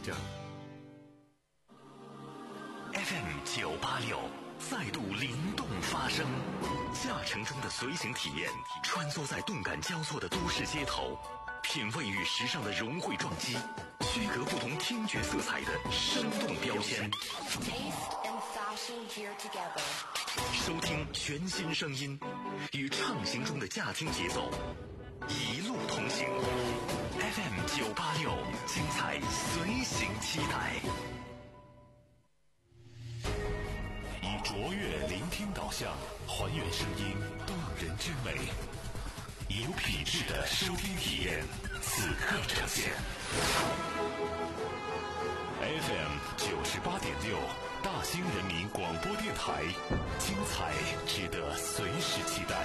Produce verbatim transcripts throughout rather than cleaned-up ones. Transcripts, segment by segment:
着。F M 九八六再度灵动发声，驾乘中的随行体验，穿梭在动感交错的都市街头，品味与时尚的融汇撞击，区隔不同听觉色彩的生动标签。收听全新声音，与畅行中的驾听节奏，一路同行。F M 九八六，精彩随行期待。以卓越聆听导向，还原声音动人之美，以有品质的收听体验，此刻呈现。F M 九十八点六，大兴人民广播电台，精彩值得随时期待。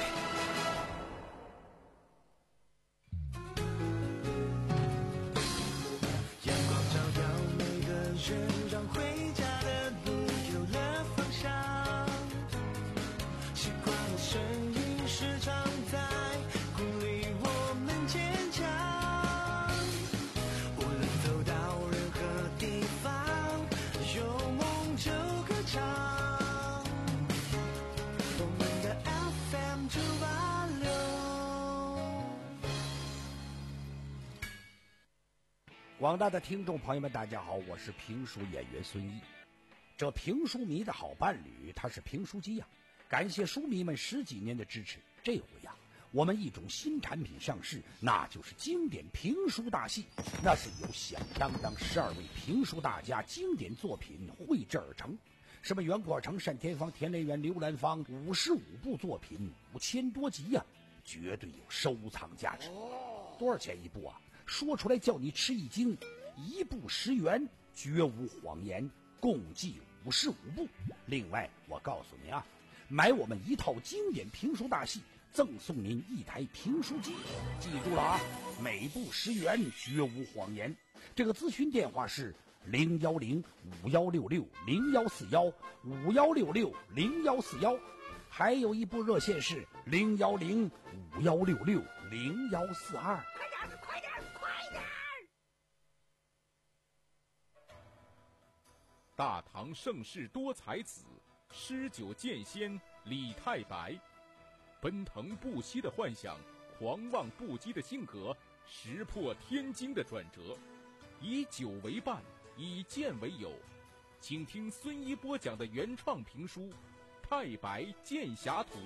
阳光照耀每个人，让回家的路有了方向。习惯的声音时常在鼓励我们坚强。无论走到任何地方，有梦就歌唱。我们的 F M 九八六。 广大的听众朋友们，大家好，我是评书演员孙一。这评书迷的好伴侣，他是评书机呀、啊。感谢书迷们十几年的支持，这回呀、啊，我们一种新产品上市，那就是经典评书大戏。那是由响当当十二位评书大家经典作品绘制而成，什么袁阔成、单田芳、田连元、刘兰芳，五十五部作品，五千多集呀、啊，绝对有收藏价值。多少钱一部啊？说出来叫你吃一惊，一部十元，绝无谎言，共计五十五部。另外我告诉你啊，买我们一套经典评书大戏，赠送您一台评书机。记住了啊，每部十元，绝无谎言。这个咨询电话是零幺零五幺六六零幺四幺五幺六六零幺四幺，还有一部热线是零幺零五幺六六零幺四二。 快点，快点！ 大唐盛世多才子，诗酒剑仙李太白，奔腾不息的幻想，狂妄不羁的性格，石破天惊的转折，以酒为伴，以剑为友。请听孙一播讲的原创评书《太白剑侠图》。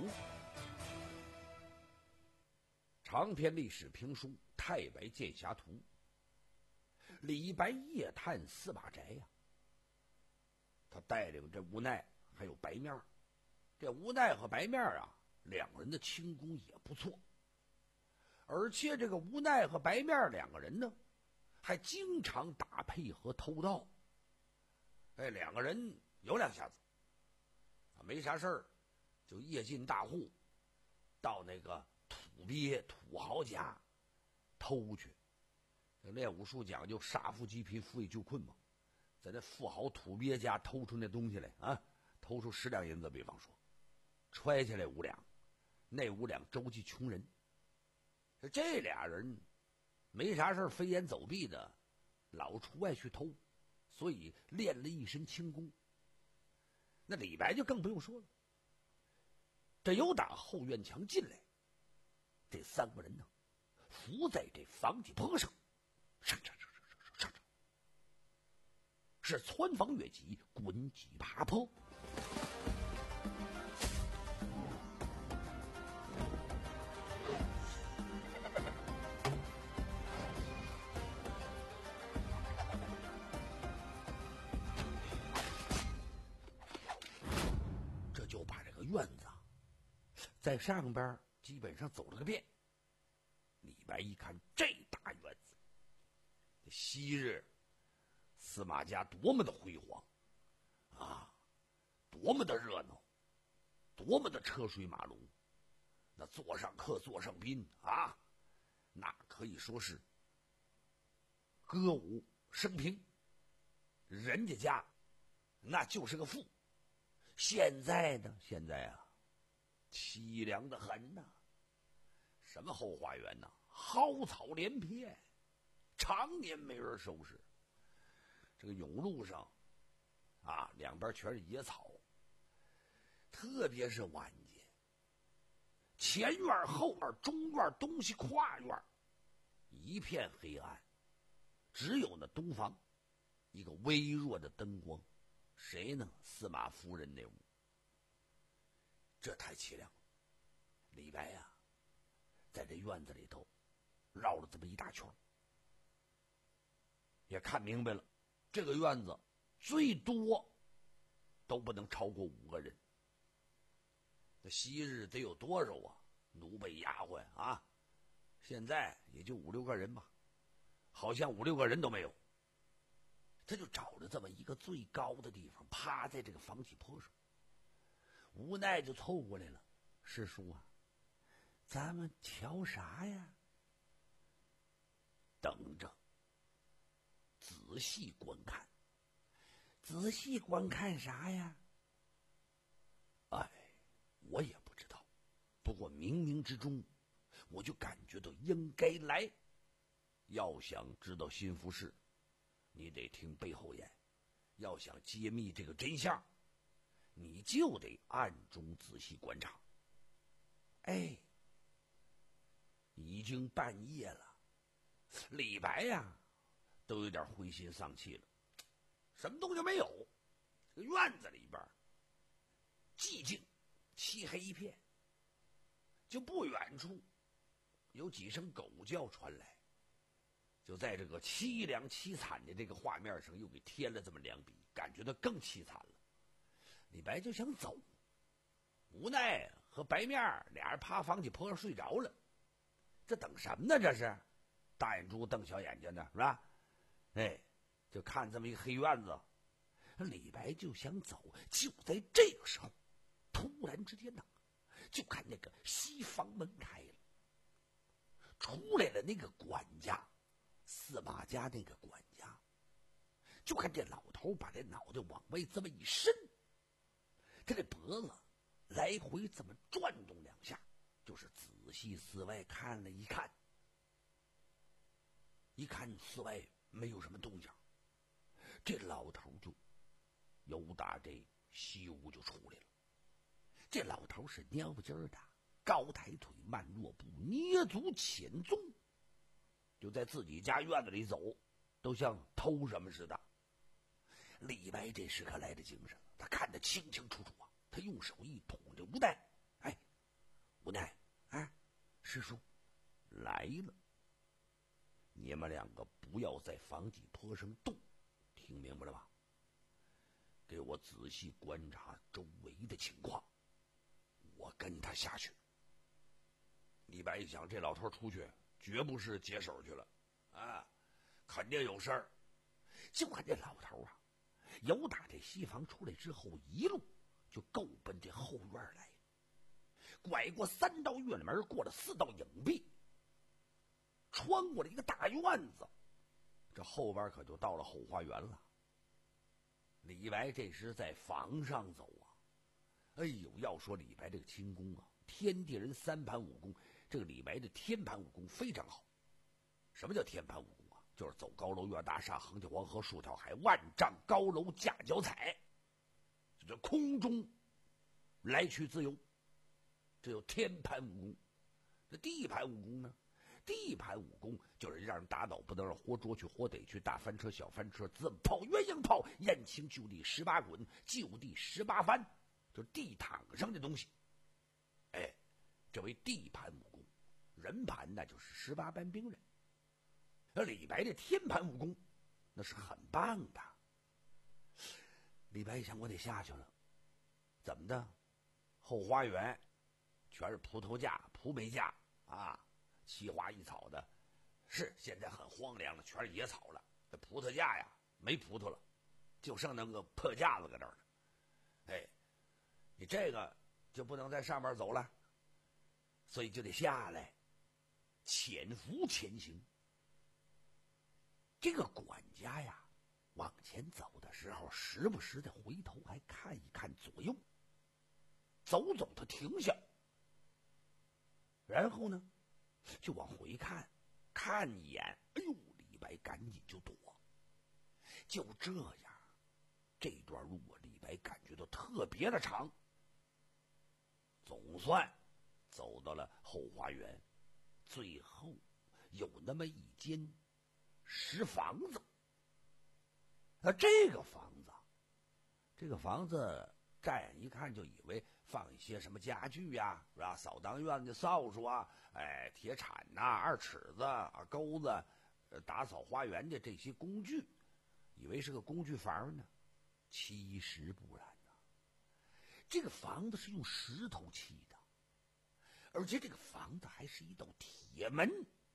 长篇历史评书《太白剑侠图》，李白夜探司马宅呀、啊。他带领这无奈还有白面，这无奈和白面啊，两人的轻功也不错，而且这个无奈和白面两个人呢，还经常打配合偷盗。哎，两个人有两下子，啊，没啥事儿，就夜进大户，到那个土鳖土豪家偷去。这练武术讲究杀富济贫，富以救困嘛。在那富豪土鳖家偷出那东西来啊，偷出十两银子，比方说，揣下来五两，那五两周济穷人。这俩人没啥事飞檐走壁的，老出外去偷，所以练了一身轻功。那李白就更不用说了，这有打后院墙进来，这三个人呢，伏在这房脊坡上，上上上上上上上，是穿房越脊，滚脊爬坡。这就把这个院子啊，在上边基本上走了个遍。李白一看这大院子，昔日司马家多么的辉煌啊，多么的热闹，多么的车水马龙，那座上客座上宾啊，那可以说是歌舞升平。人家家那就是个富。现在呢，现在啊，凄凉的很呐、啊。什么后花园呐、啊，蒿草连篇，常年没人收拾。 个甬路上啊，两边全是野草，特别是晚间，前院后院中院东西跨院一片黑暗，只有那东方一个微弱的灯光，谁呢？司马夫人那屋。这太凄凉了。李白呀、啊，在这院子里头绕了这么一大圈，也看明白了，这个院子最多都不能超过五个人。这昔日得有多少啊？奴婢丫鬟啊，现在也就五六个人吧，好像五六个人都没有。他就找了这么一个最高的地方，趴在这个房脊坡上，无奈就凑过来了：“师叔啊，咱们瞧啥呀？”等着，仔细观看。仔细观看啥呀？哎，我也不知道。不过冥冥之中，我就感觉到应该来。要想知道心腹事，你得听背后言；要想揭秘这个真相，你就得暗中仔细观察。哎，已经半夜了，李白呀，都有点灰心丧气了。什么东西没有？这个院子里边寂静，漆黑一片。就不远处有几声狗叫传来，就在这个凄凉凄惨的这个画面上又给添了这么两笔，感觉到更凄惨了。李白就想走，无奈和白面俩人趴房脊坡上睡着了。这等什么呢？这是大眼珠瞪小眼睛的，是吧？哎，就看这么一个黑院子，李白就想走。就在这个时候，突然之间呢，就看那个西房门开了，出来了那个管家，司马家那个管家。就看这老头把这脑袋往外这么一伸，他这脖子来回这么转动两下，就是仔细四外看了一看。一看四外没有什么动静，这老头就由打这西屋就出来了。这老头是蔫不劲儿的，高抬腿，慢若步，捏足潜踪，就在自己家院子里走，都像偷什么似的。李白这时可来的精神了，他看得清清楚楚啊！他用手一捅这无奈，哎，无奈，哎，师叔来了。你们两个不要在房脊坡上动，听明白了吧？给我仔细观察周围的情况，我跟他下去。李白一想，这老头出去绝不是解手去了啊，肯定有事儿。就看这老头啊，由打这西房出来之后，一路就够奔这后院来，拐过三道院门，过了四道影壁，穿过了一个大院子，这后边可就到了后花园了。李白这时在房上走啊，哎呦，要说李白这个轻功啊，天地人三盘武功，这个李白的天盘武功非常好。什么叫天盘武功啊？就是走高楼越大厦，横跳黄河竖跳海，万丈高楼架脚踩，就这空中来去自由，这叫天盘武功。这地盘武功呢？地盘武功就是让人打倒不能让活捉去，活逮去，大翻车小翻车，自炮鸳鸯炮，燕青就地十八滚，就地十八翻，就是地毯上的东西。哎，这为地盘武功。人盘那就是十八般兵刃。而李白的天盘武功那是很棒的。李白一想，我得下去了。怎么的？后花园全是葡萄架、葡梅架啊，奇花异草的，是现在很荒凉了，全是野草了。这葡萄架呀，没葡萄了，就剩那个破架子搁这儿呢。哎，你这个就不能在上面走了，所以就得下来，潜伏前行。这个管家呀，往前走的时候，时不时的回头还看一看左右，走走他停下，然后呢，就往回看，看一眼，哎呦，李白赶紧就躲。 就这样，这段路啊，李白感觉到特别的长。总算走到了后花园，最后有那么一间石房子。啊，这个房子，这个房子乍眼一看就以为放一些什么家具呀，是吧？扫当院的扫帚啊，哎，铁铲呐、啊、二尺子啊、钩子，呃，打扫花园的这些工具，以为是个工具房呢。其实不然呐、啊，这个房子是用石头砌的，而且这个房子还是一道铁门。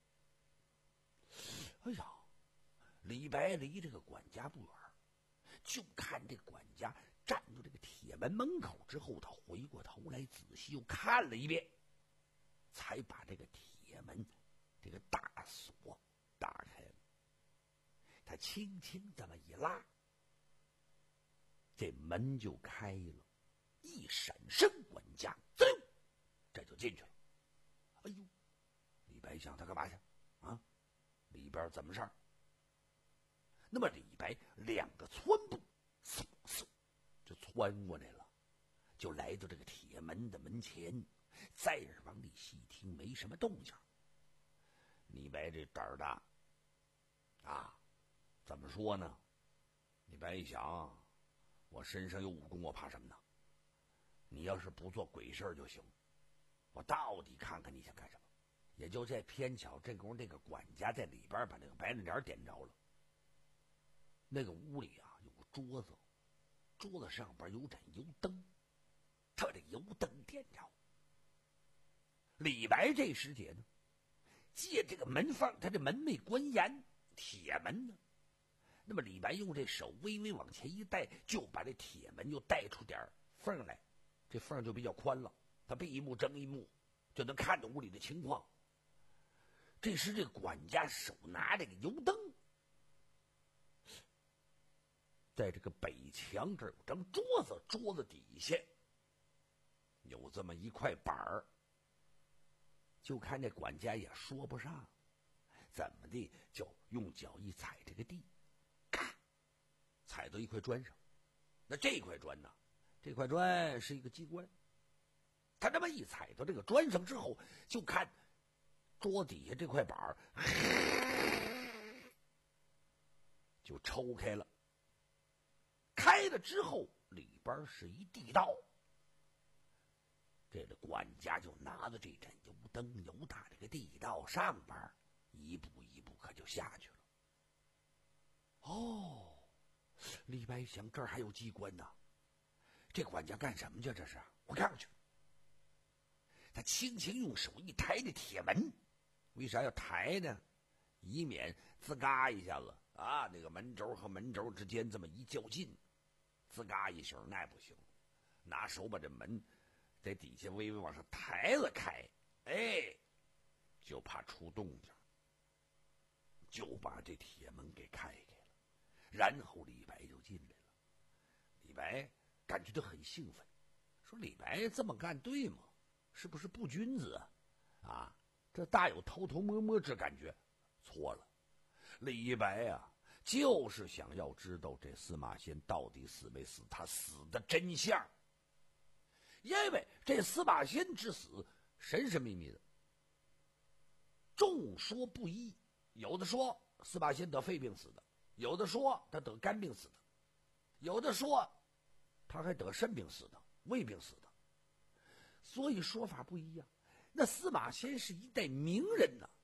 哎呀，李白离这个管家不远，就看这管家站到这个铁门门口之后，他回过头来仔细又看了一遍，才把这个铁门这个大锁打开了。他轻轻这么一拉，这门就开了，一闪身，管家滋溜，这就进去了。哎呦，李白想他干嘛去啊？里边怎么事儿？那么李白两个窜步，嗖嗖就窜过来了，就来到这个铁门的门前，再耳往里细听，没什么动静。李白这胆儿大啊，怎么说呢？李白一想，我身上有武功，我怕什么呢？你要是不做鬼事就行，我到底看看你想干什么。也就在偏巧这功夫，那个管家在里边把那个白亮点点着了。那个屋里啊有个桌子，桌子上边有盏油灯，他把这油灯点着。李白这时节呢，借这个门缝，他这门没关严，铁门呢。那么李白用这手微微往前一带，就把这铁门又带出点缝来，这缝就比较宽了，他闭一目睁一目，就能看到屋里的情况。这时这管家手拿这个油灯，在这个北墙这儿有张桌子，桌子底下有这么一块板儿，就看这管家也说不上怎么的，就用脚一踩这个地，咔，踩到一块砖上。那这块砖呢，这块砖是一个机关，他这么一踩到这个砖上之后，就看桌底下这块板儿就抽开了，开了之后里边是一地道。这个管家就拿着这盏油灯，由打这个地道上边一步一步可就下去了。哦，李白想，这儿还有机关呢，这管家干什么去？这是我看看去。他轻轻用手一抬这铁门，为啥要抬呢？以免滋嘎一下子啊，那个门轴和门轴之间这么一较劲，滋嘎一声那不行，拿手把这门在底下微微往上抬了开，哎，就怕出动静，就把这铁门给开开了。然后李白就进来了。李白感觉到很兴奋，说李白这么干对吗？是不是不君子啊？啊，这大有偷偷摸摸之感觉。错了，李白啊，就是想要知道这司马迁到底死没死，他死的真相。因为这司马迁之死神神秘秘的，众说不一，有的说司马迁得肺病死的，有的说他得肝病死的，有的说他还得肾病死的，胃病死的，所以说法不一样。那司马迁是一代名人呐、啊，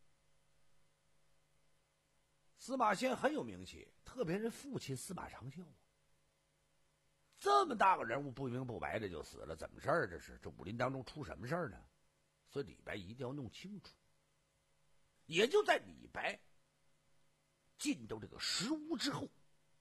司马迁很有名气，特别是父亲司马长啸啊，这么大个人物不明不白的就死了，怎么事儿？这是这武林当中出什么事儿呢？所以李白一定要弄清楚。也就在李白进到这个石屋之后，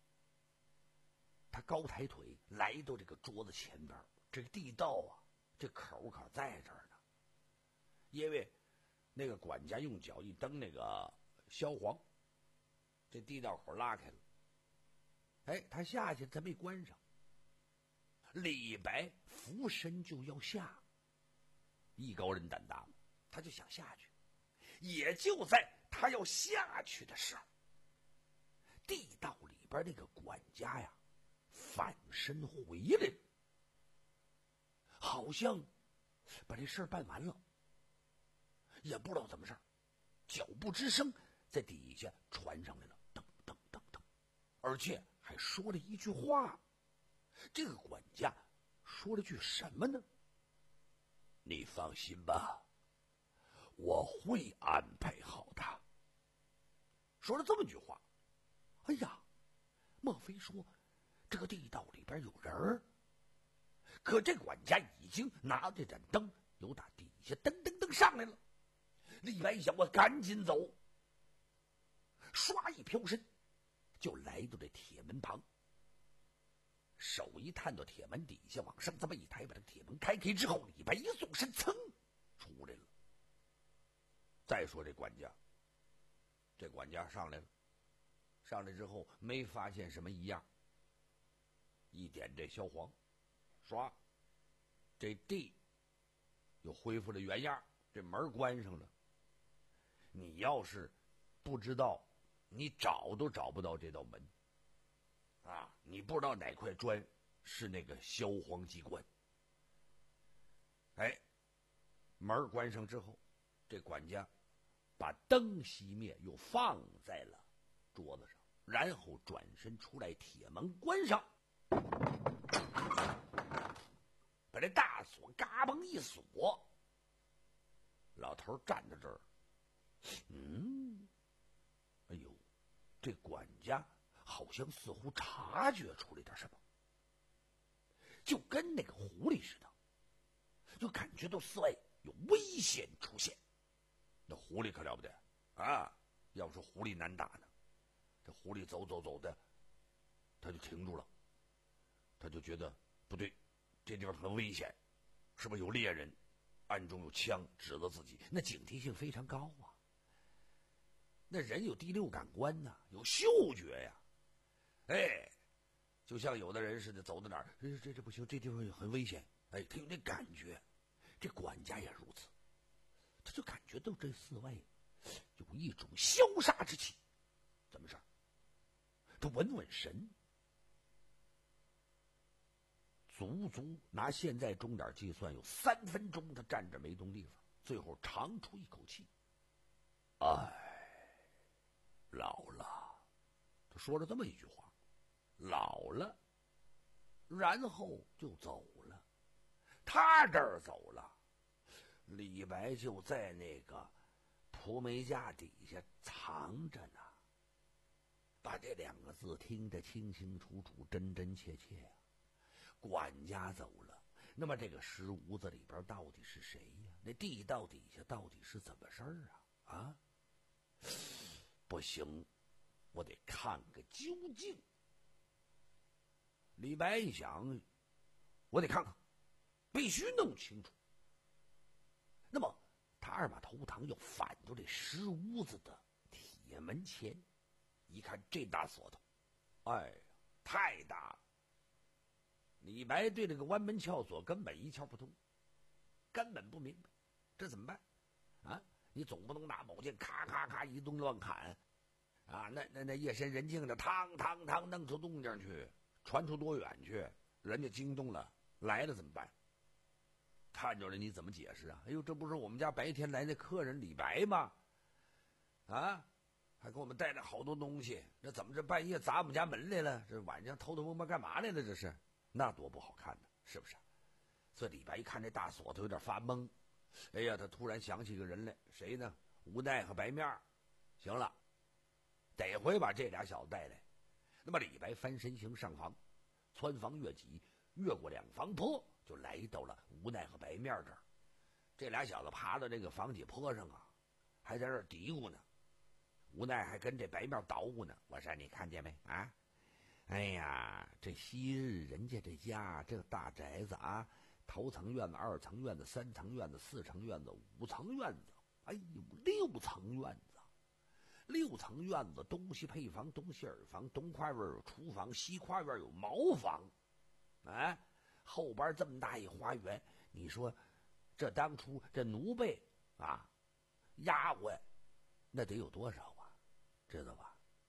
他高抬腿来到这个桌子前边，这个地道啊，这口可在这儿呢。因为那个管家用脚一蹬那个萧黄，这地道口拉开了，哎，他下去，他没关上。李白俯身就要下，艺高人胆大，他就想下去。也就在他要下去的时候， 地道里边那个管家呀，返身回来了，好像把这事儿办完了，也不知道怎么事儿，脚步之声在底下传上来了，噔噔噔噔，而且还说了一句话。这个管家说了句什么呢？你放心吧，我会安排好他。说了这么句话，哎呀，莫非说这个地道里边有人儿？可这管家已经拿着盏灯，由打底下噔噔噔上来了。李白一想，我赶紧走，唰一飘身，就来到这铁门旁。手一探到铁门底下，往上这么一抬，把这铁门开开之后，李白一纵身，噌出来了。再说这管家，这管家上来了，上来之后没发现什么异样，一点这消黄，唰，这地又恢复了原样，这门关上了。你要是不知道，你找都找不到这道门啊！你不知道哪块砖是那个消黄机关。哎，门关上之后，这管家把灯熄灭，又放在了桌子上，然后转身出来，铁门关上，把这大锁嘎嘣一锁。老头站在这儿，嗯，哎呦，这管家好像似乎察觉出来点什么，就跟那个狐狸似的，就感觉到四外有危险出现。那狐狸可了不得啊！要是狐狸难打呢，这狐狸走走走的，他就停住了，他就觉得不对，这地方很危险，是不是有猎人，暗中有枪指着自己？那警惕性非常高啊。那人有第六感官呐、啊，有嗅觉呀、啊，哎，就像有的人似的，走到哪儿，这这这不行，这地方很危险，哎，他有那感觉。这管家也如此，他就感觉到这四外有一种消杀之气。怎么事儿？他稳稳神，足足拿现在钟点计算，有三分钟他站着没动地方，最后长出一口气，哎，老了。他说了这么一句话，老了，然后就走了。他这儿走了，李白就在那个蒲梅架底下藏着呢，把这两个字听得清清楚楚，真真切切呀、啊。管家走了，那么这个石屋子里边到底是谁呀？那地道底下到底是怎么事儿啊？啊，不行，我得看个究竟。李白一想，我得看看，必须弄清楚。那么他二马头堂要反到这石屋子的铁门前，一看这大锁头，哎呀，太大了。李白对这个弯门撬锁根本一窍不通，根本不明白，这怎么办啊？你总不能拿宝剑咔咔咔一顿乱砍啊！那那那夜深人静的，嘡嘡嘡弄出动静去，传出多远去？人家惊动了，来了怎么办？看着了你怎么解释啊？哎呦，这不是我们家白天来的客人李白吗？啊，还给我们带了好多东西，这怎么这半夜砸我们家门来了？这晚上偷偷摸摸干嘛来了？这是，那多不好看呢，是不是？所以李白一看这大锁头有点发懵，哎呀，他突然想起个人来，谁呢？无奈和白面。行了，得回把这俩小子带来。那么李白翻身行上房，穿房越脊，越过两房坡，就来到了无奈和白面这儿。这俩小子爬到这个房脊坡上啊，还在这儿嘀咕呢。无奈还跟这白面捣鼓呢，我说你看见没啊？哎呀，这昔日人家这家这个大宅子啊，头层院子、二层院子、三层院子、四层院子、五层院子，哎呦，六层院子。六层院子东西配房，东西耳房，东跨院有厨房，西跨院有茅房，哎，后边这么大一花园，你说这当初这奴婢啊、丫鬟，那得有多少啊？知道吧？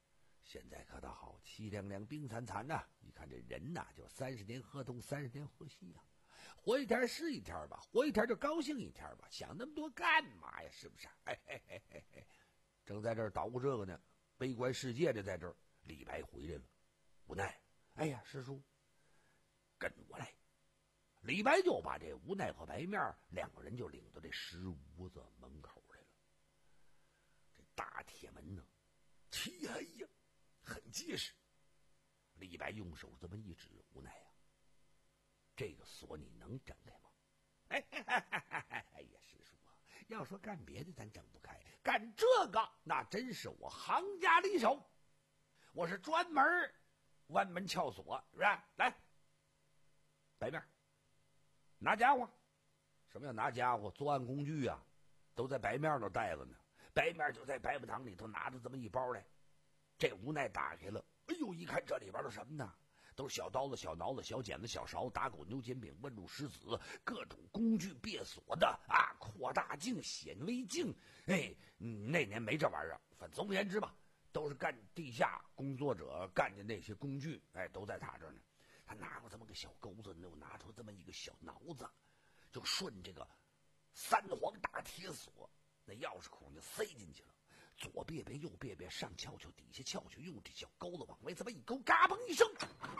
现在可倒好，凄凉凉，冰惨惨呐、啊！你看这人呐、啊，就三十年河东，三十年河西呀、啊。活一天是一天吧，活一天就高兴一天吧，想那么多干嘛呀？是不是？哎嘿嘿嘿嘿，正在这儿捣鼓这个呢，悲观世界的在这儿。李白回来了，无奈，哎呀，师叔，跟我来。李白就把这无奈和白面两个人就领到这石屋子门口来了。这大铁门呢，漆黑呀，很结实。李白用手这么一指，无奈呀、啊，这个锁你能整开吗？哎哎呀，师叔啊，要说干别的咱整不开，干这个那真是我行家里手。我是专门弯门撬锁，是不是？来，白面，拿家伙。什么叫拿家伙？作案工具啊，都在白面那袋子呢。白面就在白布堂里头拿着这么一包来。这无奈打开了，哎呦，一看这里边都什么呢？都是小刀子、小挠子、小剪子、小勺、打狗、牛肩柄、问路石子，各种工具别锁的啊，扩大镜、显微镜。哎，那年没这玩意儿，反正总而言之吧。都是干地下工作者干的那些工具，哎，都在他这儿呢。他拿过这么个小钩子，又拿出这么一个小挠子，就顺这个三黄大铁锁那钥匙孔就塞进去了。左别别，右别别，上翘翘，底下翘翘，用这小钩子往外这么一勾，嘎嘣一声，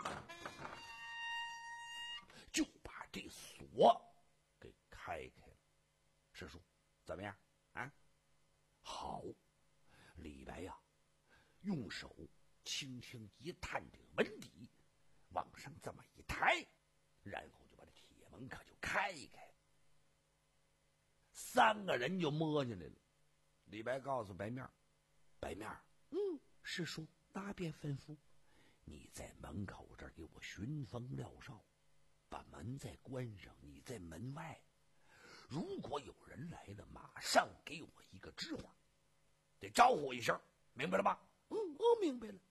就把这锁给开开了。师叔，怎么样啊？好，李白呀、啊。用手轻轻一探这个门底，往上这么一抬，然后就把这铁门可就开开。三个人就摸进来了。李白告诉白面，白面，嗯，师叔哪边吩咐？你在门口这儿给我寻风料哨，把门再关上，你在门外。如果有人来了，马上给我一个支话，得招呼一声，明白了吧？嗯，我明白了。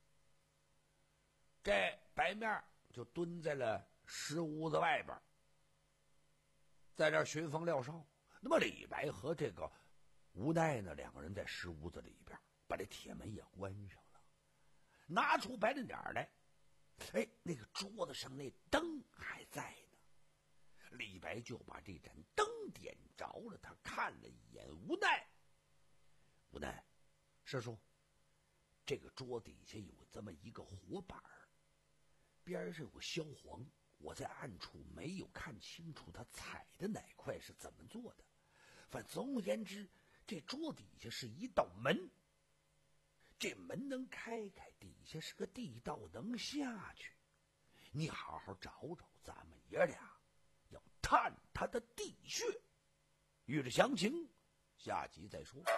这白面就蹲在了石屋子外边，在这寻风料哨。那么李白和这个无奈呢，两个人在石屋子里边把这铁门也关上了，拿出白脸点来。哎，那个桌子上那灯还在呢。李白就把这盏灯点着了，他看了一眼无奈，无奈，师叔。这个桌底下有这么一个火板，边上有个消黄，我在暗处没有看清楚他踩的哪块是怎么做的。反正总而言之，这桌底下是一道门，这门能开开，底下是个地道能下去。你好好找找，咱们爷俩要探他的地穴。欲知详情，下集再说。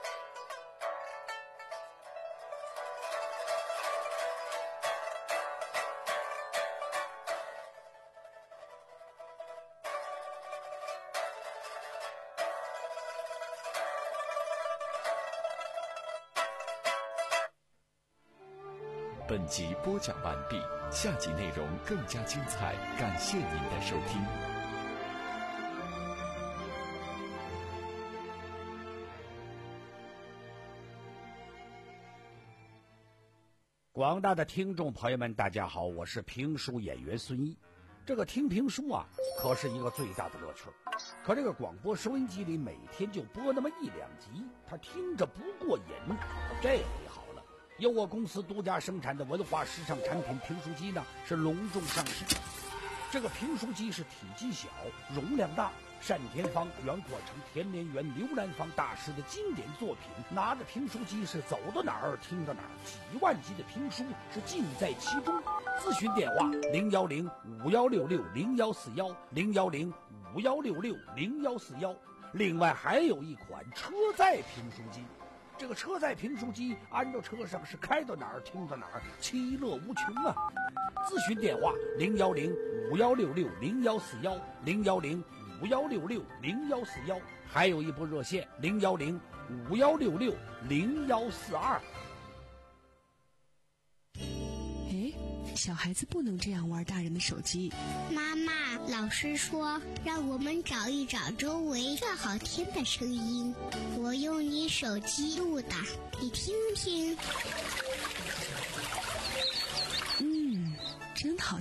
本集播讲完毕，下集内容更加精彩，感谢您的收听。 广大的听众朋友们，大家好，我是评书演员孙一。这个听评书啊，可是一个最大的乐趣。可这个广播收音机里每天就播那么一两集，他听着不过瘾。这回好了，由我公司独家生产的文化时尚产品评书机呢，是隆重上市。这个评书机是体积小，容量大，单田芳、袁阔成、田连元、刘兰芳大师的经典作品。拿着评书机是走到哪儿听到哪儿，几万集的评书是尽在其中。咨询电话零幺零五幺六六零幺四幺零幺零五幺六六零幺四幺。另外还有一款车载评书机。这个车载评书机安到车上是开到哪儿听到哪儿，其乐无穷啊！咨询电话零幺零五幺六六零幺四幺零幺零五幺六六零幺四幺，还有一部热线零幺零五幺六六零幺四二。 哎，小孩子不能这样玩大人的手机。 妈妈，老师说让我们找一找周围最好听的声音，我用你手机录的，你听听。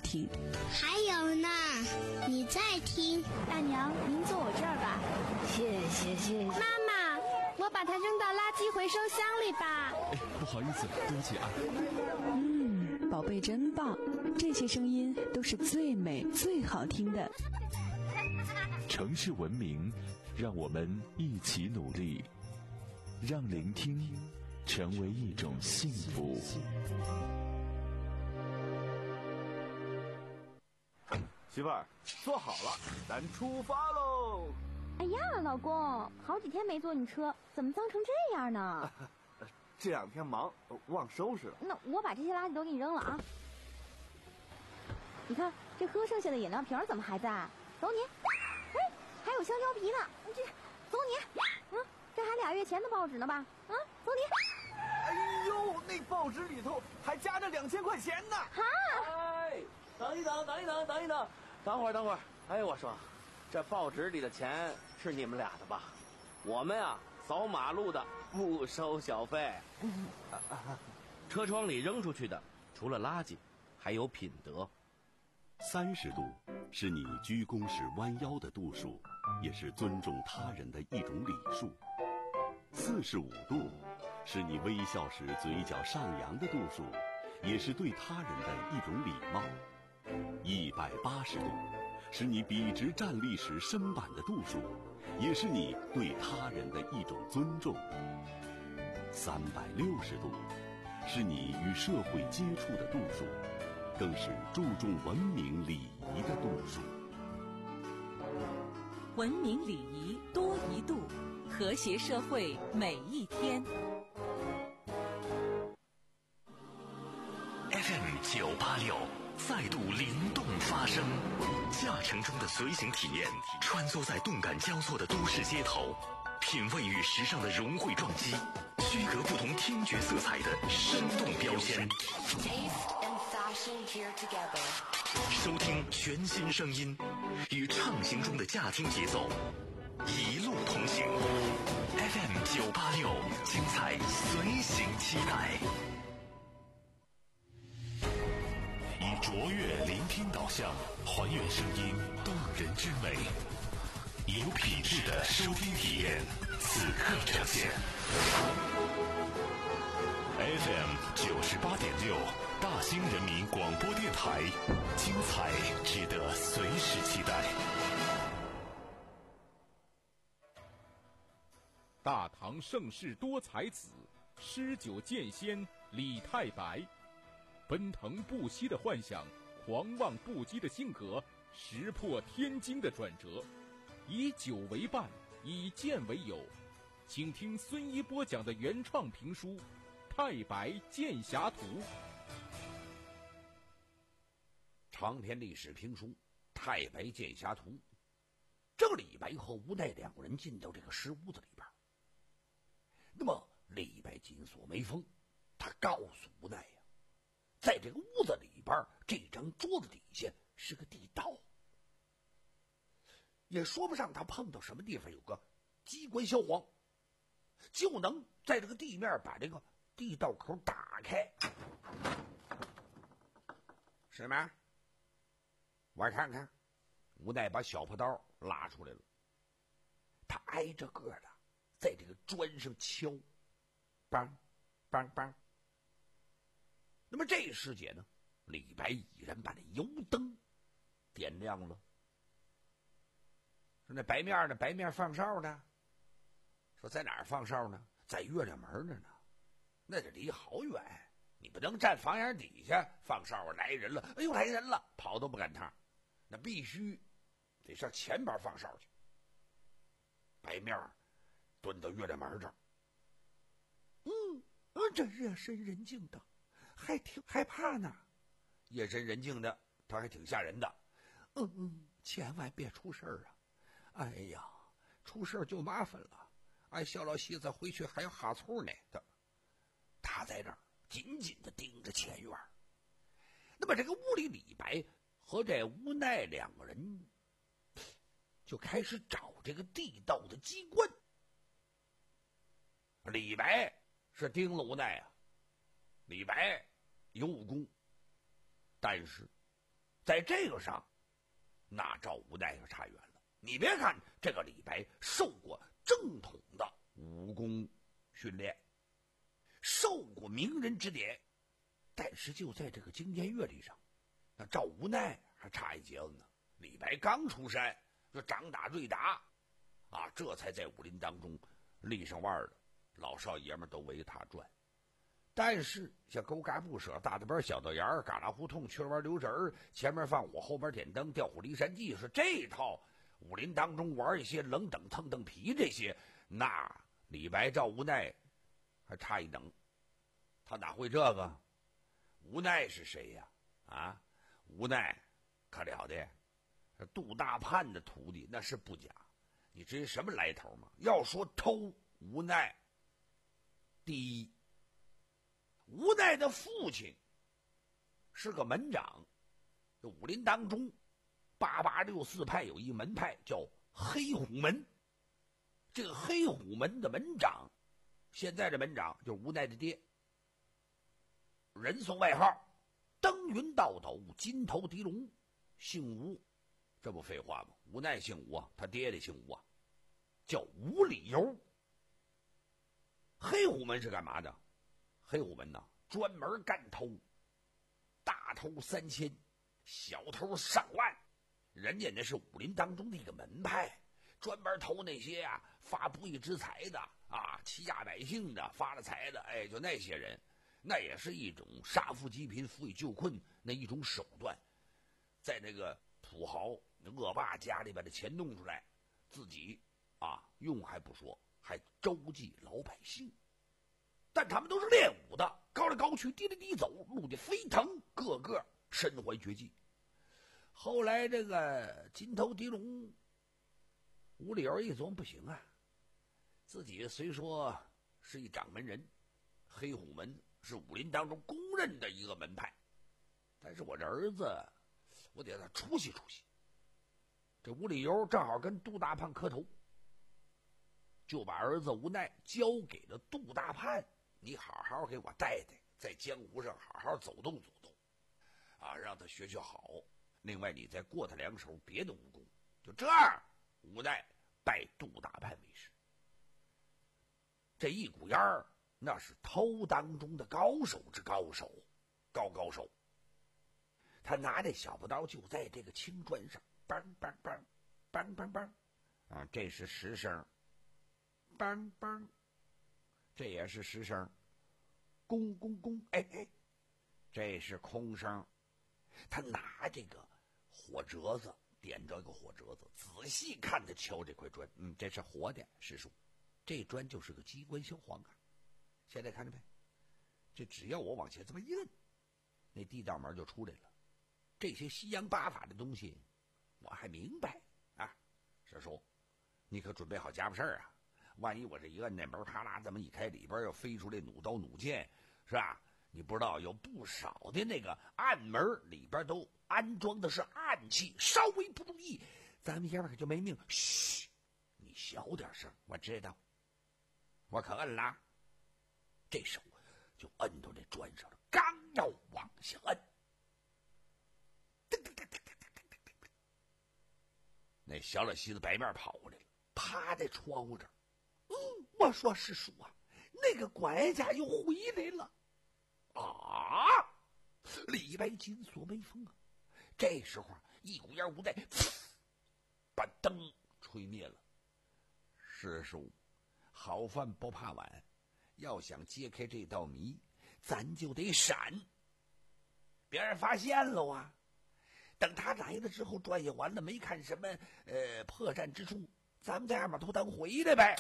听。 还有呢，你再听。 大娘，您坐我这儿吧。谢谢谢谢。 妈妈，我把它扔到垃圾回收箱里吧。 哎，不好意思，对不起啊。 嗯，宝贝真棒，这些声音都是最美最好听的。 城市文明，让我们一起努力，让聆听成为一种幸福。 媳妇儿，坐好了，咱出发喽！ 哎呀，老公，好几天没坐你车，怎么脏成这样呢？ 这两天忙，忘收拾了。 那我把这些垃圾都给你扔了啊！你看，这喝剩下的饮料瓶怎么还在？走你！哎，还有香蕉皮呢，这走你！嗯，这还俩月前的报纸呢吧？啊，走你！ 哎呦，那报纸里头还夹着两千块钱呢！ 哈！ 哎，等一等，等一等，等一等，等会儿，等会儿。哎，我说，这报纸里的钱是你们俩的吧？我们啊，扫马路的不收小费。车窗里扔出去的，除了垃圾，还有品德。 三十度是你鞠躬时弯腰的度数，也是尊重他人的一种礼数。四十五度是你微笑时嘴角上扬的度数，也是对他人的一种礼貌。一百八十度是你笔直站立时身板的度数，也是你对他人的一种尊重。三百六十度是你与社会接触的度数，更是注重文明礼仪的度数。 文明礼仪多一度，和谐社会每一天。 F M 九八六再度灵动发声，驾乘中的随行体验，穿梭在动感交错的都市街头，品味与时尚的融汇撞击，区隔不同听觉色彩的生动标签。收听全新声音，与畅行中的驾听节奏，一路同行。F M 九八六，精彩随行期待。以卓越聆听导向，还原声音动人之美，有品质的收听体验，此刻呈现。F M 九十八点六，大兴人民广播电台，精彩值得随时期待。 大唐盛世多才子，诗酒剑仙李太白。奔腾不息的幻想，狂妄不羁的性格，石破天惊的转折，以酒为伴，以剑为友。请听孙一播讲的原创评书《太白剑侠图》。 长篇历史评书《太白剑侠图》。这个李白和无奈两个人进到这个石屋子里边，那么李白紧锁眉峰，他告诉无奈呀，在这个屋子里边，这张桌子底下是个地道，也说不上他碰到什么地方有个机关销黄，就能在这个地面把这个地道口打开。是吗？我看看。无奈把小破刀拉出来了，他挨着个的在这个砖上敲，梆梆梆。那么这时节呢，李白已然把那油灯点亮了。说那白面呢，白面放哨呢。说在哪儿放哨呢？在月亮门那呢，那得离好远，你不能站房檐底下放哨，来人了，哎呦来人了，跑都不赶趟，那必须得上前边放哨去。白面蹲到月亮门这儿，嗯，这夜深人静的，还挺害怕呢。夜深人静的，他还挺吓人的。嗯嗯，千万别出事儿啊！哎呀，出事儿就麻烦了。哎，小老西子回去还要哈醋呢。他他在这儿紧紧的盯着前院。那么这个屋里，李白和这无奈两个人就开始找这个地道的机关。李白是盯了无奈啊，李白有武功，但是在这个上，那赵无奈可差远了。你别看这个李白受过正统的武功训练，受过名人指点，但是就在这个经验阅历上，那赵无奈还差一截子呢。李白刚出山就掌打锐打，啊，这才在武林当中立上腕的，老少爷们都围着他转。但是像勾嘎不舍、大大班、小道沿、旮旯胡同、圈弯溜神儿，前面放火，后边点灯，调虎离山计，是这套武林当中玩一些冷整、蹭蹬皮这些，那李白、赵无奈还差一等。他哪会这个？无奈是谁呀？啊，无奈可了得，杜大盼的徒弟，那是不假。你知什么来头吗？要说偷无奈，第一，无奈的父亲是个门长。这武林当中八八六四派有一门派叫黑虎门，这个黑虎门的门长，现在的门长就是无奈的爹，人送外号登云倒斗金头狄龙，姓吴。这不废话吗？无奈姓吴啊，他爹爹姓吴啊，叫吴理由。黑虎门是干嘛的？黑虎门呢，专门干偷，大偷三千，小偷上万。人家那是武林当中的一个门派，专门偷那些啊发不义之财的啊，欺压百姓的，发了财的，哎，就那些人，那也是一种杀富济贫、扶以救困那一种手段。在那个土豪恶霸家里把这钱弄出来，自己啊用还不说，还周济老百姓。但他们都是练武的，高来高去，低来低走，路得飞腾，个个身怀绝技。后来这个金头狄龙吴理由一琢磨，不行啊，自己虽说是一掌门人，黑虎门是武林当中公认的一个门派，但是我这儿子我得让他出息出息。这吴理由正好跟杜大盼磕头，就把儿子无奈交给了杜大盼，你好好给我带带，在江湖上好好走动走动啊，让他学学好。另外你再过他两手别的武功。就这样，无奈拜杜大盼为师。这一股烟儿，那是偷当中的高手之高手，高高手。他拿这小布刀就在这个青砖上梆梆梆梆梆梆啊，这是实声，梆梆，这也是实声，弓弓弓，哎哎，这是空声。他拿这个火折子点着一个火折子，仔细看他敲这块砖，嗯，这是活的，师叔，这砖就是个机关销黄啊。现在看着没？这只要我往前这么一摁，那地道门就出来了。这些西洋八法的东西我还明白啊，师叔你可准备好家伙事儿啊，万一我这一摁那门啪啦这么一开，里边要飞出来弩刀弩箭，是吧？你不知道有不少的那个暗门里边都安装的是暗器，稍微不注意咱们爷们可就没命。嘘，你小点声，我知道，我可摁了，这手就摁到这砖上了，刚要往下摁，那小老西子白面跑过来了，趴在窗户这儿。嗯，我说师叔啊，那个管家又回来了。啊！李白紧锁眉峰啊！这时候一股烟无带，把灯吹灭了。师叔，好饭不怕晚，要想揭开这道谜，咱就得闪，别人发现了啊！等他来了之后，转悠完了没看什么呃破绽之处，咱们再二码头当回来呗。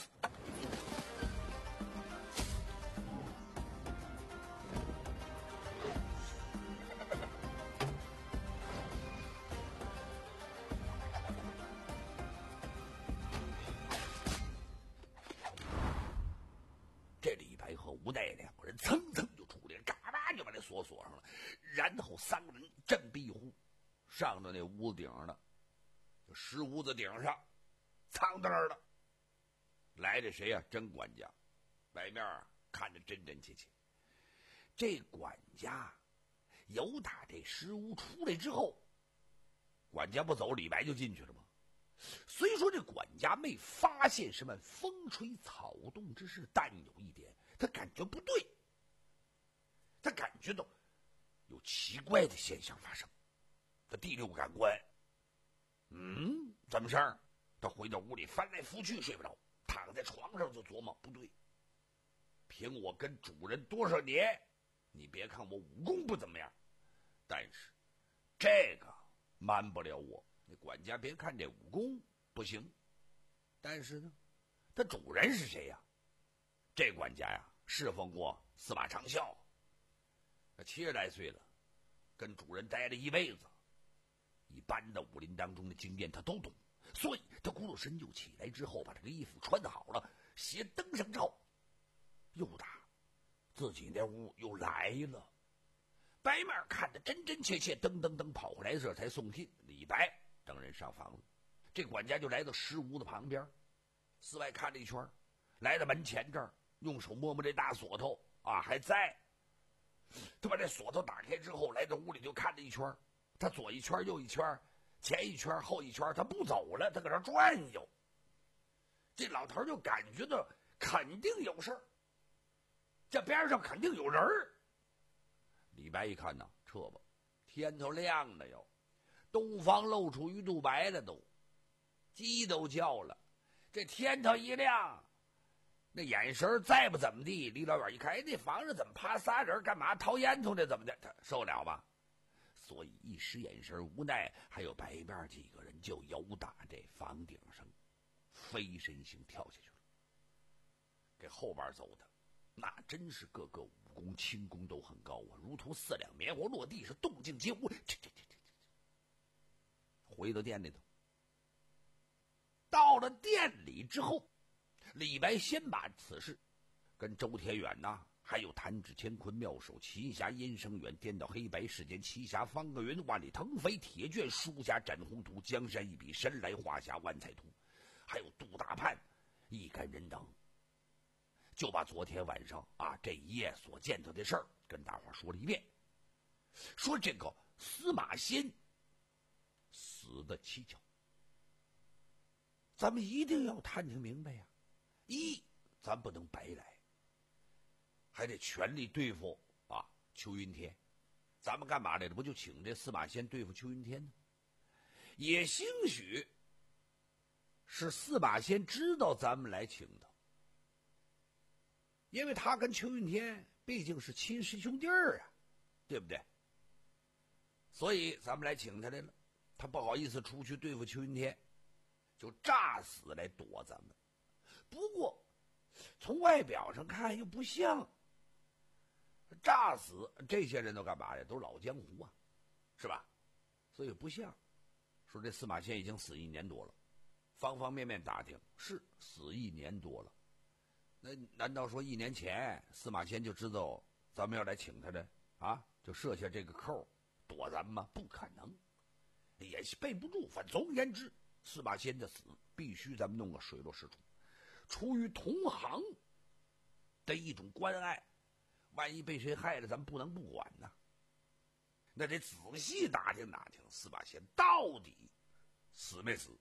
这李白和吴奈两个人蹭蹭就出来了，嘎巴就把这锁锁上了，然后三个人振臂一呼，上到那屋子顶上了，就石屋子顶上藏到那儿了。来的谁呀、啊？真管家，外面啊看着真真切切。这管家由打这石屋出来之后， 管家不走，李白就进去了吗？虽说这管家没发现什么风吹草动之事，但有一点他感觉不对，他感觉到有奇怪的现象发生。他第六感官，嗯，怎么事儿？他回到屋里翻来覆去睡不着，躺在床上就琢磨，不对，凭我跟主人多少年，你别看我武功不怎么样，但是这个瞒不了我。那管家别看这武功不行，但是呢，他主人是谁呀？这管家呀，侍奉过司马长啸，七十来岁了，跟主人待了一辈子，一般的武林当中的经验他都懂，所以他咕噜身就起来之后，把这个衣服穿好了，鞋登上罩，又打自己那屋又来了。白面看得真真切切，噔噔噔跑回来，这才送信。李白等人上房了，这管家就来到石屋子旁边，四外看了一圈，来到门前这儿，用手摸摸这大锁头啊，还在。他把这锁头打开之后，来到屋里就看了一圈，他左一圈右一圈，前一圈后一圈，他不走了，他搁这转悠。这老头就感觉到肯定有事儿，这边上肯定有人儿。李白一看呐，撤吧，天头亮了哟，东方露出鱼肚白了都，鸡都叫了。这天头一亮，那眼神再不怎么地，离老远一看，哎，那房子怎么趴仨人？干嘛掏烟囱的？怎么的？他受得了吧？所以一时眼神无奈，还有白面几个人就由打这房顶上飞身型跳下去了。给后边走的那真是个个武功轻功都很高啊，如同四两棉花落地，是动静皆无。这这这这回到店里头，到了店里之后，李白先把此事跟周天远呐、啊，还有弹指乾坤、妙手奇侠、燕生远、颠倒黑白、世间奇侠、方个云、万里腾飞、铁卷、书侠、展宏图、江山一笔、神来画下、万彩图，还有杜大叛、一干人等，就把昨天晚上啊这一夜所见到的事儿跟大伙说了一遍。说这个司马迁死的蹊跷，咱们一定要探听明白呀！一，咱不能白来，还得全力对付啊邱云天。咱们干嘛来了？不就请这司马迁对付邱云天呢？也兴许是司马迁知道咱们来请他，因为他跟邱云天毕竟是亲师兄弟儿啊，对不对？所以咱们来请他来了，他不好意思出去对付邱云天，就诈死来躲咱们。不过从外表上看又不像，诈死这些人都干嘛呀？都是老江湖啊，是吧？所以不像。说这司马迁已经死一年多了，方方面面打听是死一年多了。那难道说一年前司马迁就知道咱们要来请他的啊，就设下这个扣躲咱们吗？不可能，也备不住。反总而言之，司马迁的死必须咱们弄个水落石出。出于同行的一种关爱，万一被谁害了，咱们不能不管呐。那得仔细打听打听司马迁到底死没死。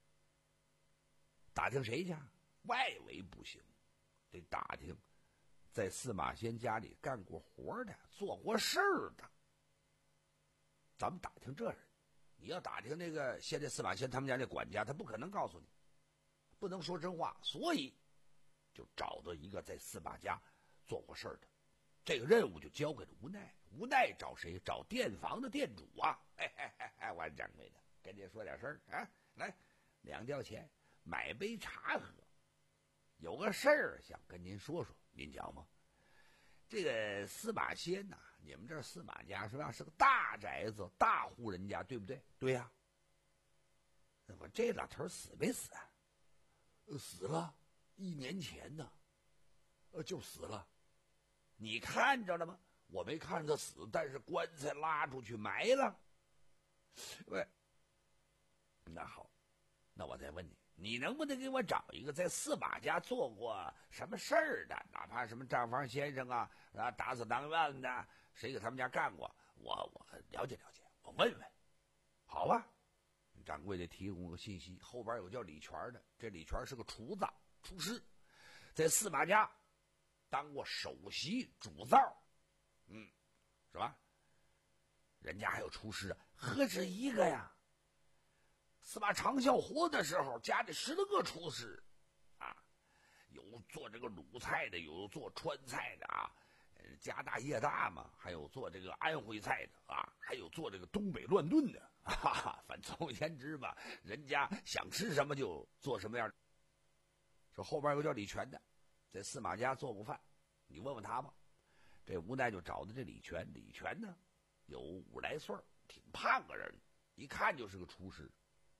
打听谁家？外围不行，得打听在司马迁家里干过活的、做过事儿的。咱们打听这人，你要打听那个现在司马迁他们家那管家，他不可能告诉你，不能说真话，所以就找到一个在司马家做过事儿的。这个任务就交给了无奈。无奈找谁？找店房的店主啊！哎哎哎哎，王掌柜的，跟您说点事儿啊，来，两吊钱买杯茶喝。有个事儿想跟您说说，您讲吗？这个司马迁呐、啊，你们这司马家是吧？是个大宅子、大户人家，对不对？对呀、啊。那么这老头死没死啊？呃，死了，一年前呢，呃，就死了。你看着了吗？我没看他死，但是棺材拉出去埋了。喂，那好，那我再问你，你能不能给我找一个在司马家做过什么事儿的，哪怕什么账房先生啊，啊打死当院的，谁给他们家干过，我我了解了解，我问问，好吧？ 掌柜的提供个信息，后边有叫李全的，这李全是个厨子、厨师，在司马家当过首席主灶，嗯，是吧？人家还有厨师，何止一个呀？司马长啸活的时候，家里十来个厨师，啊，有做这个鲁菜的，有做川菜的啊，家大业大嘛，还有做这个安徽菜的啊，还有做这个东北乱炖的，哈哈，反正总而言之吧，人家想吃什么就做什么样。说后边有个叫李全的，在司马家做过饭，你问问他吧。这无奈就找的这李全，李全呢有五十来岁，挺胖个人，一看就是个厨师。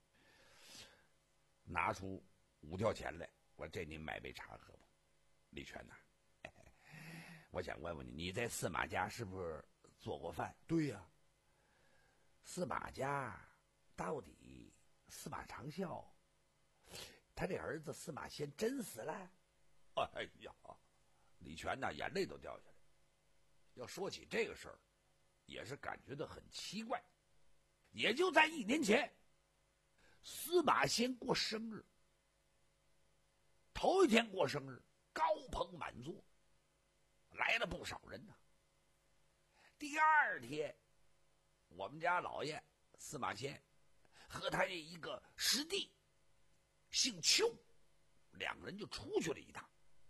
拿出五吊钱来，我说这您买杯茶喝吧。李全呐、啊，我想问问你，你在司马家是不是做过饭？对呀、啊。司马家到底司马长啸，他这儿子司马迁真死了？哎呀，李全呐、啊，眼泪都掉下来。要说起这个事儿，也是感觉到很奇怪。也就在一年前，司马迁过生日，头一天过生日，高朋满座，来了不少人呢。第二天，我们家老爷司马迁和他的一个师弟姓邱，两个人就出去了一趟，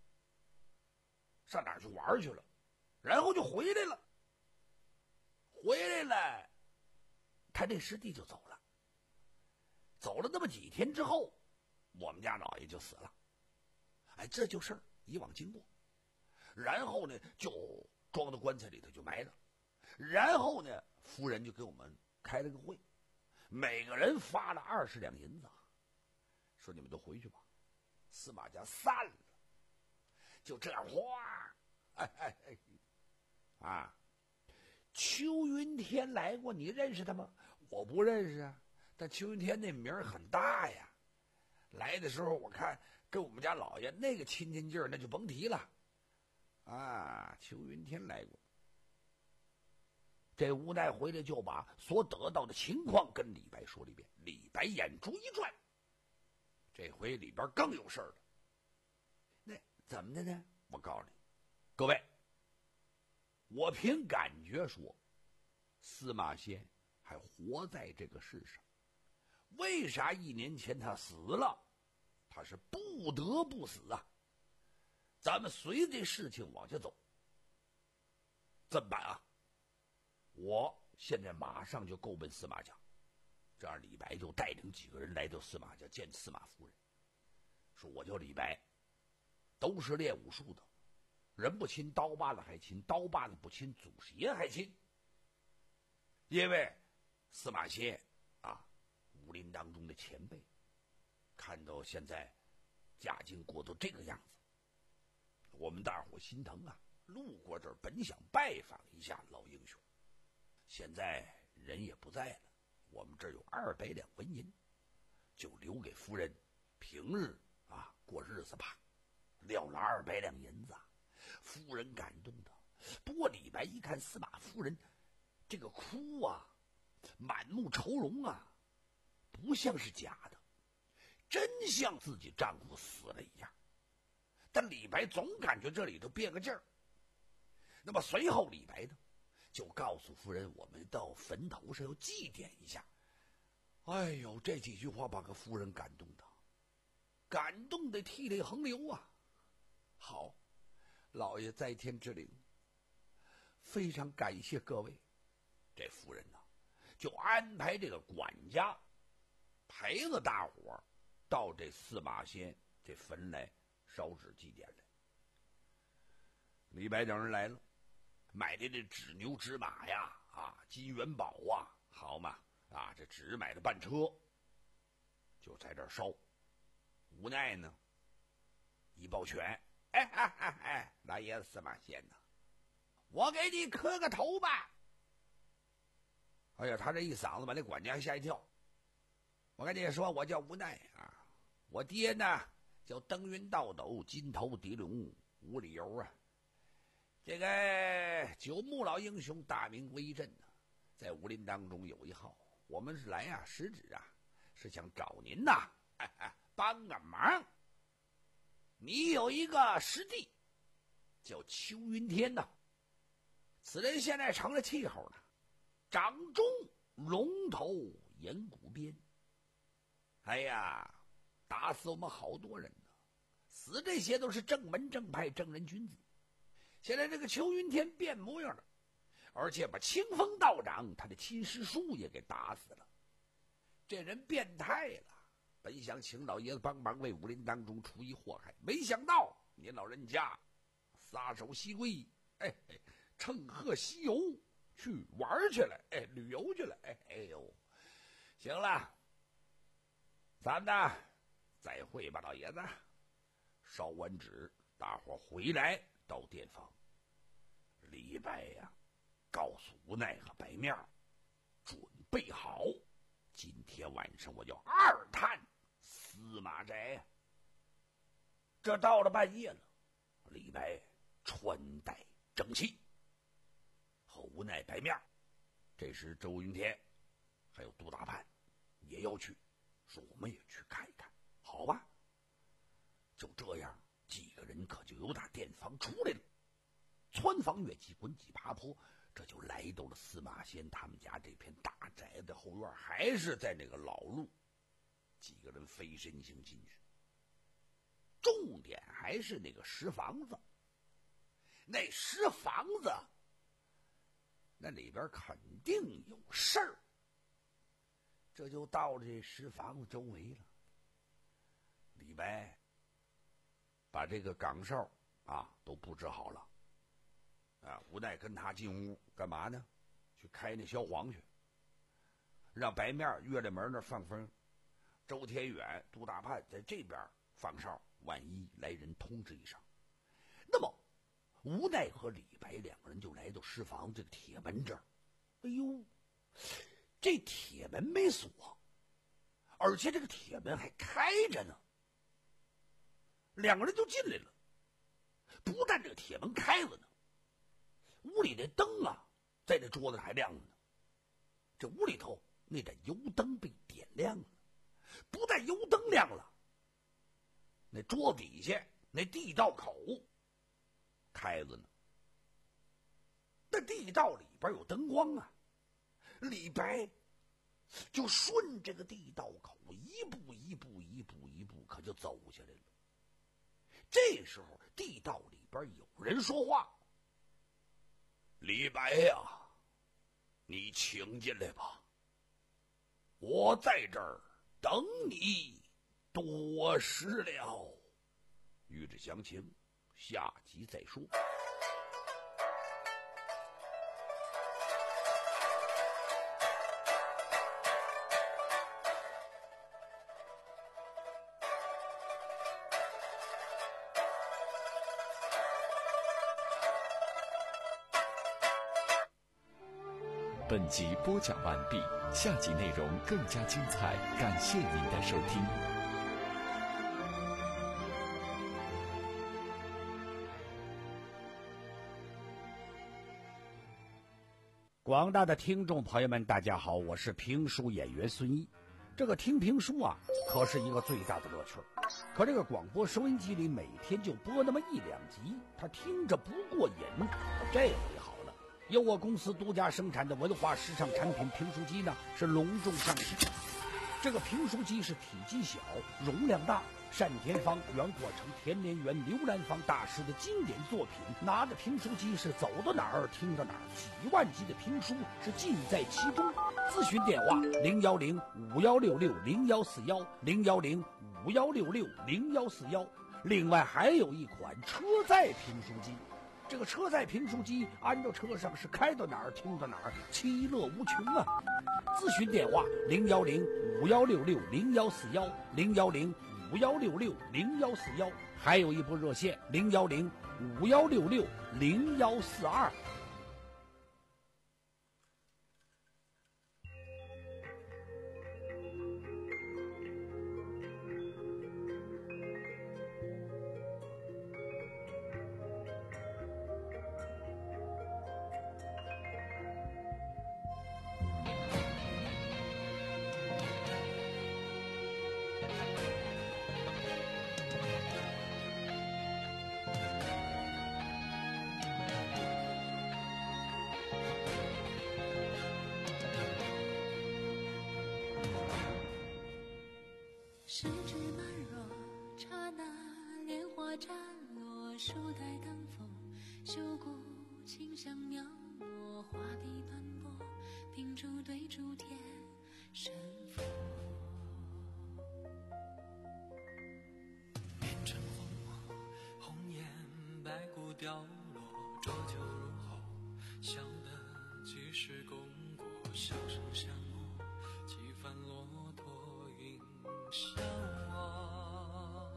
上哪儿去玩去了，然后就回来了。回来了，他这师弟就走了。走了那么几天之后，我们家老爷就死了。哎，这就事儿以往经过。然后呢，就装到棺材里头就埋了。然后呢，夫人就给我们开了个会，每个人发了二十两银子，说你们都回去吧，司马家散了。就这样花，哎哎哎，啊，邱云天来过，你认识他吗？我不认识啊。但邱云天那名儿很大呀，来的时候我看跟我们家老爷那个亲近劲儿，那就甭提了。啊，邱云天来过。这无奈回来就把所得到的情况跟李白说了一遍。李白眼珠一转，这回里边更有事儿了。那怎么的呢？我告诉你，各位，我凭感觉说，司马迁还活在这个世上。为啥一年前他死了？他是不得不死啊！咱们随这事情往下走。这么办啊？我现在马上就够奔司马家，这样李白就带领几个人来到司马家见司马夫人，说我叫李白，都是练武术的，人不亲刀把子还亲，刀把子不亲祖师爷还亲。因为司马迁啊，武林当中的前辈，看到现在家境过到这个样子，我们大伙心疼啊，路过这儿本想拜访一下老英雄，现在人也不在了，我们这儿有二百两纹银，就留给夫人平日啊过日子吧。撂了二百两银子，夫人感动的。不过李白一看司马夫人这个哭啊，满目愁容啊，不像是假的，真像自己丈夫死了一样。但李白总感觉这里头别个劲儿。那么随后李白呢，就告诉夫人，我们到坟头上要祭奠一下。哎呦，这几句话把个夫人感动的，感动的涕泪横流啊！好，老爷在天之灵，非常感谢各位。这夫人呢，就安排这个管家陪着大伙儿到这司马迁这坟来烧纸祭奠来。李白等人来了，买的这纸牛纸马呀，啊，金元宝啊，好嘛，啊，这纸买了半车，就在这儿烧。无奈呢，一抱拳，哎哎哎哎，老爷司马迁呐，我给你磕个头吧。哎呀，他这一嗓子把那管家吓一跳。我跟你说，我叫无奈啊，我爹呢叫登云倒斗，金头狄龙，无理由啊。这个九牧老英雄大名威震呢、啊，在武林当中有一号。我们是来啊，实指啊， 是想找您呐，哎哎，帮个忙。你有一个师弟叫邱云天呐，此人现在成了气候了，掌中龙头眼骨边。哎呀，打死我们好多人呢，死这些都是正门正派正人君子。现在这个邱云天变模样了，而且把清风道长他的亲师叔也给打死了。这人变态了，本想请老爷子帮忙为武林当中除一祸害，没想到您老人家撒手西归，哎，乘鹤西游去玩去了，哎，旅游去了，哎哎呦，行了，咱呢再会吧，老爷子。烧完纸，大伙回来到店房。李白呀，告诉无奈和白面，准备好，今天晚上我要二探司马宅呀。这到了半夜了，李白穿戴整齐，和无奈白面。这时周云天还有杜大盼也要去，说我们也去看一看，好吧？就这样，几个人可就由打店房出来了，穿房越脊，滚几爬坡，这就来到了司马仙他们家这片大宅的后院，还是在那个老路。几个人飞身行进去，重点还是那个石房子。那石房子那里边肯定有事儿。这就到了这石房子周围了。李白把这个岗哨啊都布置好了，啊，无奈跟他进屋干嘛呢？去开那消黄去，让白面月亮门那放风，周天远、杜大盼在这边放哨，万一来人通知一声。那么无奈和李白两个人就来到石房这个铁门这儿。哎呦，这铁门没锁，而且这个铁门还开着呢。两个人就进来了，不但这个铁门开着呢，屋里那灯啊在这桌子上还亮着呢。这屋里头那盏油灯被点亮了，不但油灯亮了，那桌底下那地道口开着呢。那地道里边有灯光啊，李白就顺这个地道口一步一步一步一步可就走下来了。这时候地道里边有人说话：“李白呀，你请进来吧，我在这儿等你多时了。”欲知详情，下集再说。 本集播讲完毕，下集内容更加精彩，感谢您的收听。 广大的听众朋友们，大家好，我是评书演员孙一。这个听评书啊，可是一个最大的乐趣。可这个广播收音机里每天就播那么一两集，他听着不过瘾。这回好了，由我公司独家生产的文化时尚产品评书机呢，是隆重上市。这个评书机是体积小，容量大，单田芳、袁阔成、田连元、刘兰芳大师的经典作品。拿着评书机是走到哪儿听到哪儿，几万集的评书是尽在其中。咨询电话零幺零五幺六六零幺四幺零幺零五幺六六零幺四幺。另外还有一款车载评书机。这个车载评书机安到车上是开到哪儿听到哪儿，其乐无穷啊！咨询电话零幺零五幺六六零幺四幺零幺零五幺六六零幺四幺，还有一部热线零幺零五幺六六零幺四二。 时值满若，刹那莲花绽落，树带淡风，修骨清香描摹，画笔斑驳，凭烛对烛天神佛。 变成红墨，红颜白骨凋落，浊酒入喉，笑得几时功过，笑声相默，几番骆驼云向我。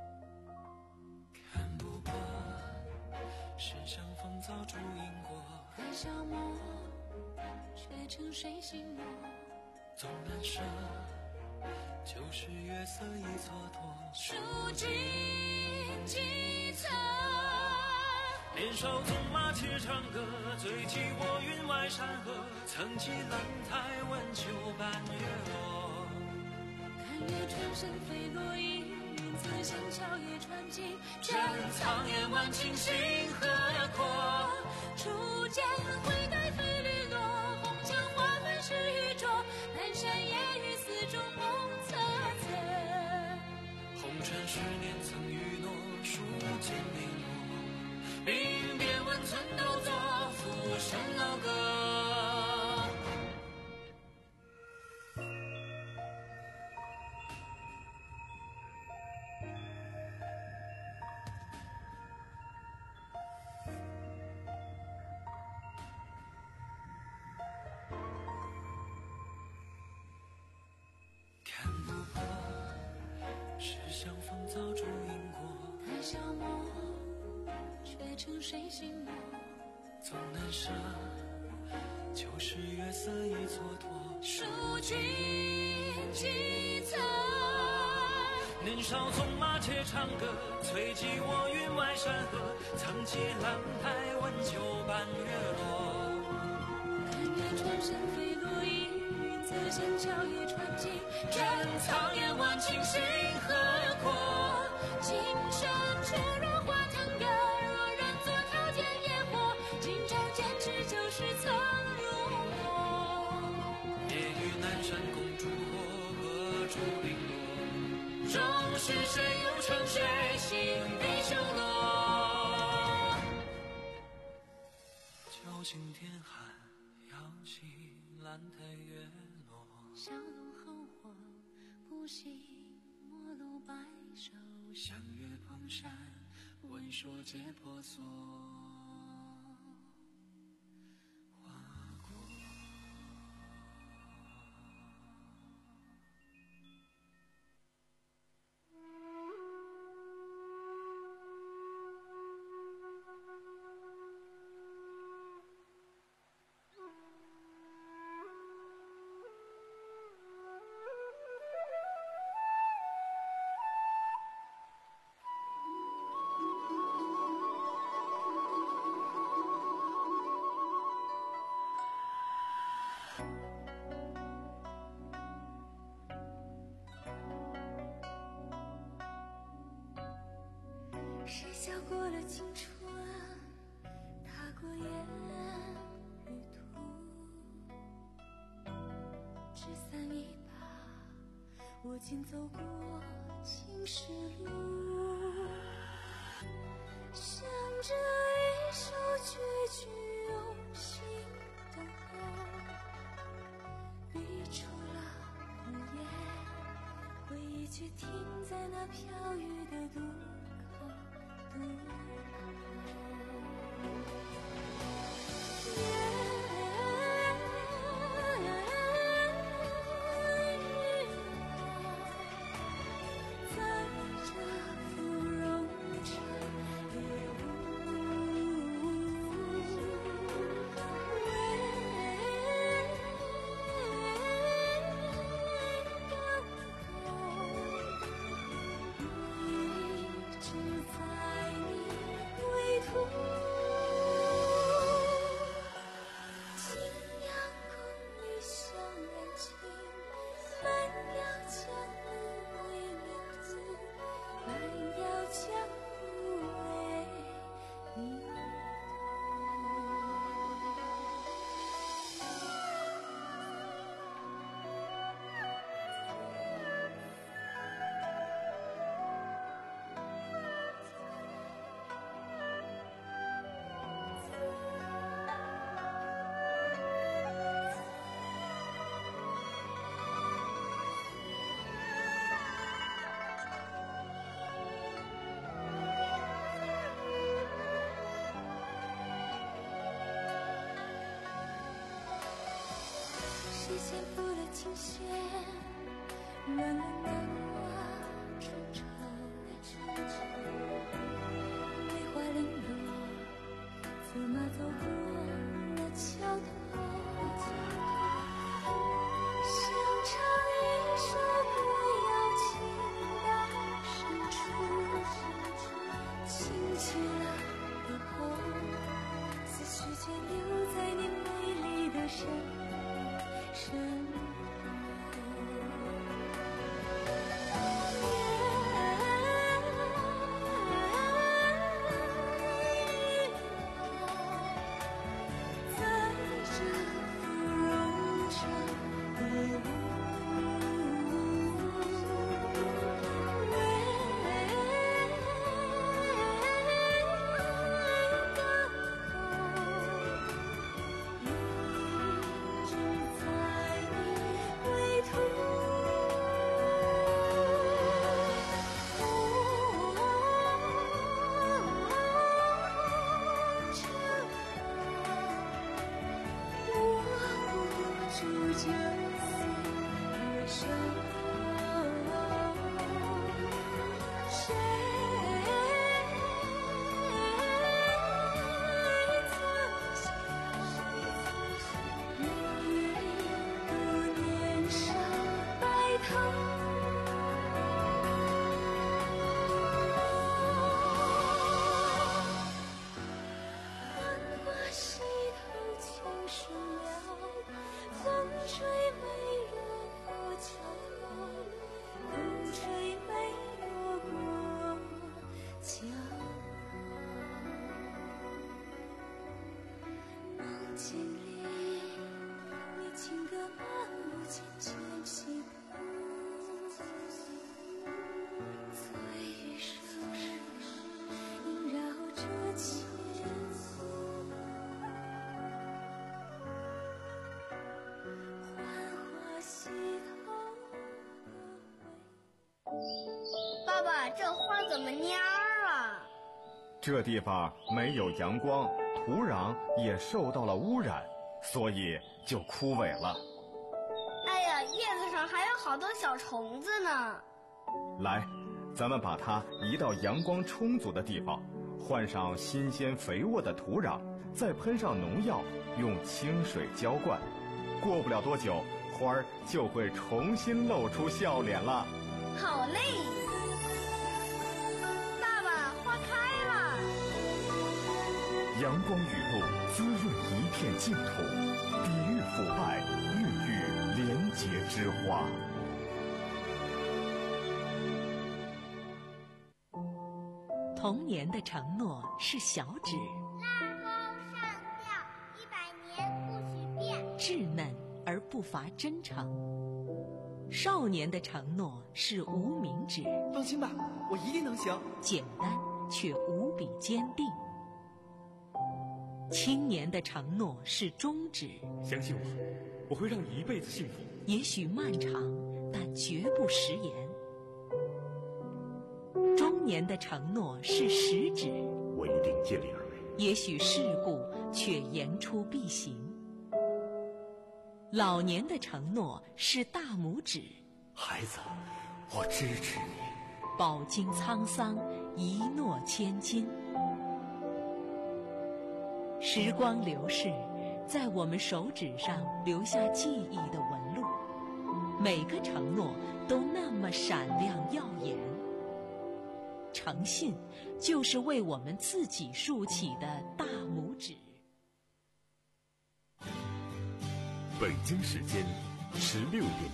看不破，世上风早烛影过， 太消磨，却成水心魔。 纵难舍，就是月色已蹉跎。 数尽几层， 年少纵马且长歌，醉骑过云外山河。曾记兰台闻秋半月落。 看月穿身飞落，一云自行桥也穿尽。 这苍烟万顷星河阔。 初见灰带飞绿落，红墙花满是玉镯。南山夜雨丝中梦恻恻。 红尘十年曾允诺，数尽零落。鬓边闻村道作，浮生老歌。看不破，世上风早烛影过。 太消磨，却成水心魔。 纵难舍，就是月色已蹉跎。 数尽几层， 年少纵马且长歌，催及我云外山河。曾记兰台闻秋半月落。 看月穿身飞落，一云自行桥也穿尽。 这苍烟万顷星河阔。 今生初若花藤根，若然作条件野火。今朝见只就是曾入魔。 夜雨南山共烛火，何处零落？终是谁又成谁心底修罗？酒醒天寒，摇起兰台月落。 小路后黄，不惜陌路白首。 相约蓬山，闻说皆婆娑。 谁笑过了青春，踏过烟与土，纸伞一把，我竟走过青石路。想着一首句句用心等候，笔出了无言，回忆却停在那飘雨的渡口。 琴弦，软了年华长长，梅花零落，策马走过了桥头，想唱一首歌谣情到深处，情去了以后，思绪却留在你美丽的身身这花怎么蔫儿啊？ 这地方没有阳光，土壤也受到了污染，所以就枯萎了。 哎呀，叶子上还有好多小虫子呢。 来，咱们把它移到阳光充足的地方，换上新鲜肥沃的土壤，再喷上农药，用清水浇灌。过不了多久，花儿就会重新露出笑脸了。 好嘞！ 阳光雨露滋润一片净土，抵御腐败，孕育廉洁之花。 童年的承诺是小指， 拉钩上吊一百年不许变， 稚嫩而不乏真诚。少年的承诺是无名指， 放心吧，我一定能行。 简单却无比坚定。青年的承诺是中指， 相信我，我会让你一辈子幸福。 也许漫长，但绝不食言。中年的承诺是食指， 我一定尽力而为。 也许世故，却言出必行。老年的承诺是大拇指， 孩子，我支持你。 饱经沧桑，一诺千金。时光流逝，在我们手指上留下记忆的纹路，每个承诺都那么闪亮耀眼。诚信就是为我们自己竖起的大拇指。 北京时间十六点。